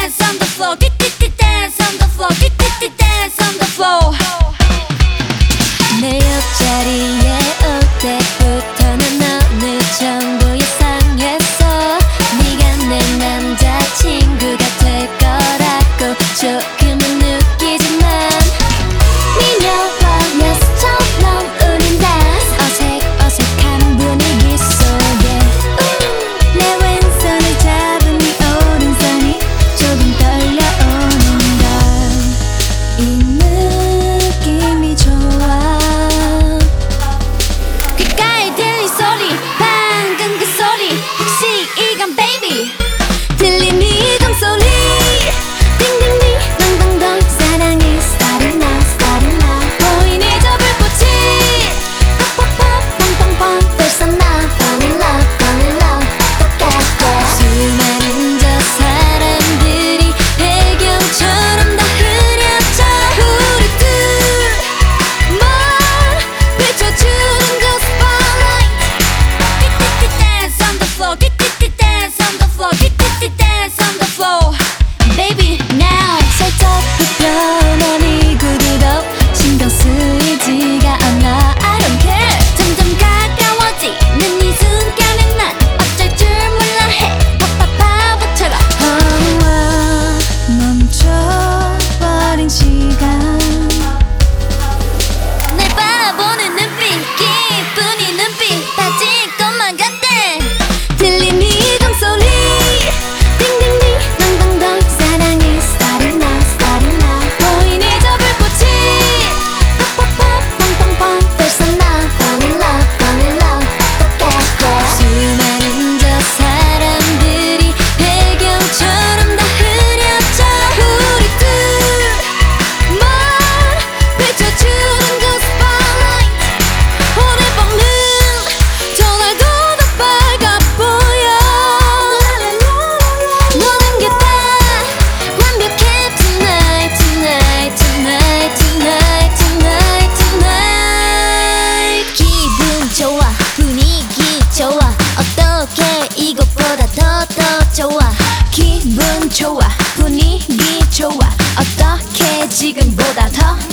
dance on the floor. Dance on the floor. Dance on the floor. 내 옆자리에 올 때부터 난 너를 전부 예상했어. 네가 내 남자친구가 될 거라고 조금은 느끼지만 미녀와 야수처럼 우린 dance. 어색한 분위기 속에 내 왼손을 잡은 네 오른손이 조금 떨려오는 걸 이 느낌이 좋아. 귓가에 들린 소리 방금 그 소리 혹시 이건 baby 들린 네 종소리 딩딩딩 덩덩덩 사랑이 starting now starting now. 보이니 저 불꽃이 팍팍팍 팡팡팡 벌써 나 fall in love 똑같게. 수많은 저 사람들이 배경처럼 다 흐려져. 우리 둘만 비춰주는 그 spotlight. dance on the floor. dance on the floor. dance on the floor. baby now 살짝 불편한 이 구두도 신경 쓰이지가 않아. I don't care. 점점 가까워지는 이 순간에 난 어쩔 줄 몰라 해 바보처럼 멈춰버린 시간. 날 바라보는 눈빛 기분이 눈빛 빠질 것만 같대. 들린 네 종소리 딩딩딩 덩덩덩 사랑이 starting now starting now. 보이니 저 불꽃이 팍팍팍 팡팡팡 벌써 나 fall in love 똑같게. 수많은 저 사람들이 배경처럼 다 흐려져. 우리 둘만 비춰주는 그 spotlight. 오늘 밤은 전날도 더 밝아 보여. 모든 게 다 완벽해 tonight tonight tonight tonight tonight tonight. 기분 좋아 분위기 좋아 어떻게 이것보다 더 좋아. 기분 좋아 분위기 좋아 어떻게 지금보다 더